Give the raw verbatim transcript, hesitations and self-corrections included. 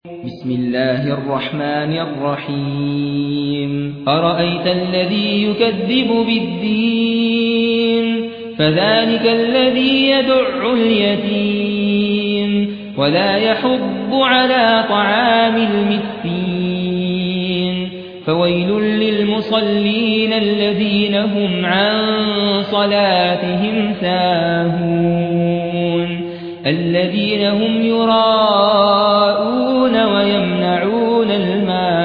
بسم الله الرحمن الرحيم أرأيت الذي يكذب بالدين فذلك الذي يدع اليتيم ولا يحض على طعام المسكين فويل للمصلين الذين هم عن صلاتهم ساهون الذين هم يراءون ويمنعون الماء